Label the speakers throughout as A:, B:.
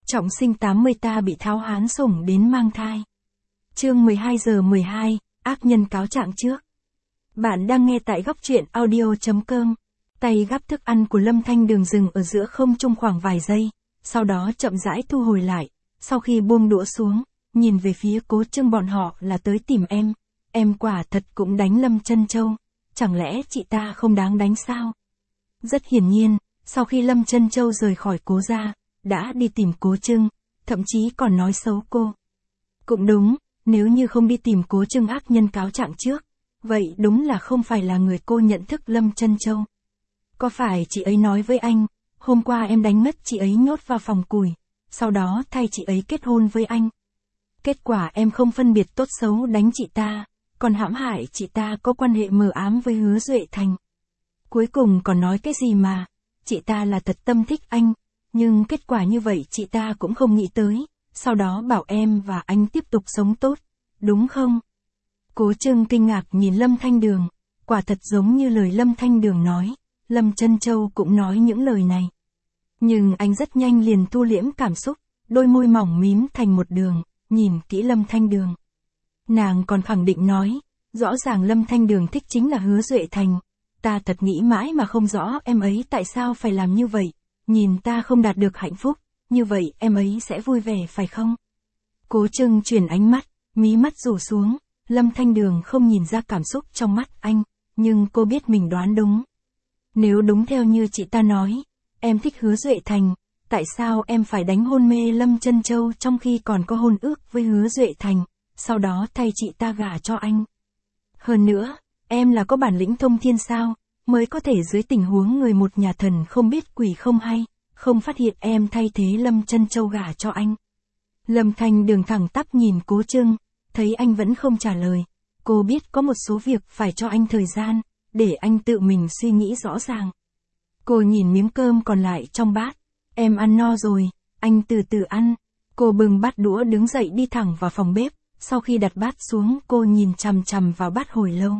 A: Trọng sinh 80 ta bị Tháo Hán sủng đến mang thai. Chương 12 giờ 12, ác nhân cáo trạng trước. Bạn đang nghe tại góc truyện audio.com. Tay gắp thức ăn của Lâm Thanh Đường dừng ở giữa không trung khoảng vài giây, sau đó chậm rãi thu hồi lại, sau khi buông đũa xuống, nhìn về phía Cố Trưng bọn họ là tới tìm em quả thật cũng đánh Lâm Chân Châu, chẳng lẽ chị ta không đáng đánh sao? Rất hiển nhiên, sau khi Lâm Chân Châu rời khỏi Cố gia, đã đi tìm Cố Trưng, thậm chí còn nói xấu cô. Cũng đúng, nếu như không đi tìm Cố Trưng ác nhân cáo trạng trước, vậy đúng là không phải là người cô nhận thức Lâm Chân Châu. Có phải chị ấy nói với anh, hôm qua em đánh ngất chị ấy nhốt vào phòng củi, sau đó thay chị ấy kết hôn với anh. Kết quả em không phân biệt tốt xấu đánh chị ta, còn hãm hại chị ta có quan hệ mờ ám với Hứa Duệ Thành. Cuối cùng còn nói cái gì mà, chị ta là thật tâm thích anh, nhưng kết quả như vậy chị ta cũng không nghĩ tới, sau đó bảo em và anh tiếp tục sống tốt, đúng không? Cố Trưng kinh ngạc nhìn Lâm Thanh Đường, quả thật giống như lời Lâm Thanh Đường nói, Lâm Chân Châu cũng nói những lời này. Nhưng anh rất nhanh liền thu liễm cảm xúc, đôi môi mỏng mím thành một đường, nhìn kỹ Lâm Thanh Đường. Nàng còn khẳng định nói, rõ ràng Lâm Thanh Đường thích chính là Hứa Duệ Thành, ta thật nghĩ mãi mà không rõ em ấy tại sao phải làm như vậy, nhìn ta không đạt được hạnh phúc, như vậy em ấy sẽ vui vẻ phải không? Cố Trưng chuyển ánh mắt, mí mắt rủ xuống, Lâm Thanh Đường không nhìn ra cảm xúc trong mắt anh, nhưng cô biết mình đoán đúng. Nếu đúng theo như chị ta nói, em thích Hứa Duệ Thành, tại sao em phải đánh hôn mê Lâm Chân Châu trong khi còn có hôn ước với Hứa Duệ Thành, sau đó thay chị ta gả cho anh? Hơn nữa, em là có bản lĩnh thông thiên sao, mới có thể dưới tình huống người một nhà thần không biết quỷ không hay, không phát hiện em thay thế Lâm Chân Châu gả cho anh. Lâm Thanh Đường thẳng tắp nhìn Cố Trưng, thấy anh vẫn không trả lời, cô biết có một số việc phải cho anh thời gian, để anh tự mình suy nghĩ rõ ràng. Cô nhìn miếng cơm còn lại trong bát, em ăn no rồi, anh từ từ ăn. Cô bưng bát đũa đứng dậy đi thẳng vào phòng bếp, sau khi đặt bát xuống cô nhìn chằm chằm vào bát hồi lâu.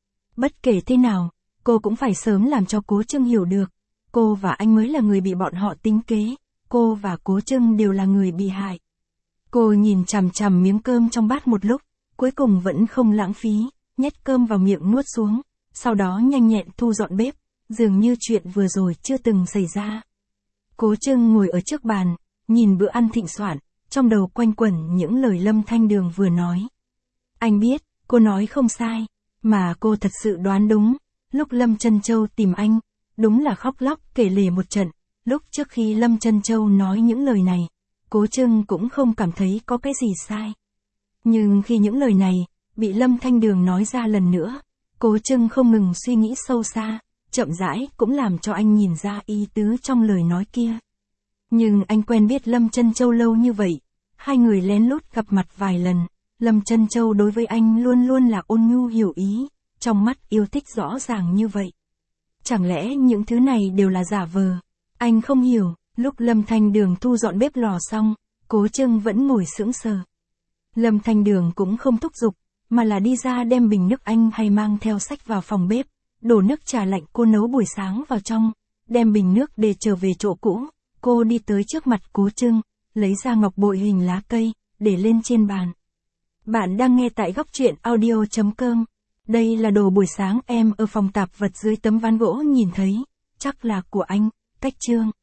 A: Bất kể thế nào, cô cũng phải sớm làm cho Cố Trưng hiểu được, cô và anh mới là người bị bọn họ tính kế, cô và Cố Trưng đều là người bị hại. Cô nhìn chằm chằm miếng cơm trong bát một lúc, cuối cùng vẫn không lãng phí, nhét cơm vào miệng nuốt xuống, sau đó nhanh nhẹn thu dọn bếp, dường như chuyện vừa rồi chưa từng xảy ra. Cố Trưng ngồi ở trước bàn, nhìn bữa ăn thịnh soạn, trong đầu quanh quẩn những lời Lâm Thanh Đường vừa nói. Anh biết, cô nói không sai, mà cô thật sự đoán đúng, lúc Lâm Chân Châu tìm anh, đúng là khóc lóc kể lể một trận, lúc trước khi Lâm Chân Châu nói những lời này, Cố Trưng cũng không cảm thấy có cái gì sai. Nhưng khi những lời này, bị Lâm Thanh Đường nói ra lần nữa, Cố Trưng không ngừng suy nghĩ sâu xa, chậm rãi cũng làm cho anh nhìn ra ý tứ trong lời nói kia. Nhưng anh quen biết Lâm Chân Châu lâu như vậy, hai người lén lút gặp mặt vài lần, Lâm Chân Châu đối với anh luôn luôn là ôn nhu hiểu ý, trong mắt yêu thích rõ ràng như vậy. Chẳng lẽ những thứ này đều là giả vờ? Anh không hiểu, lúc Lâm Thanh Đường thu dọn bếp lò xong, Cố Trưng vẫn ngồi sững sờ. Lâm Thanh Đường cũng không thúc giục, mà là đi ra đem bình nước Anh hay mang theo sách vào phòng bếp, đổ nước trà lạnh cô nấu buổi sáng vào trong, đem bình nước để trở về chỗ cũ. Cô đi tới trước mặt Cố Trưng, lấy ra ngọc bội hình lá cây, để lên trên bàn. Bạn đang nghe tại góc truyện audio.com. Đây là đồ buổi sáng em ở phòng tạp vật dưới tấm ván gỗ nhìn thấy, chắc là của anh, Cách Trương.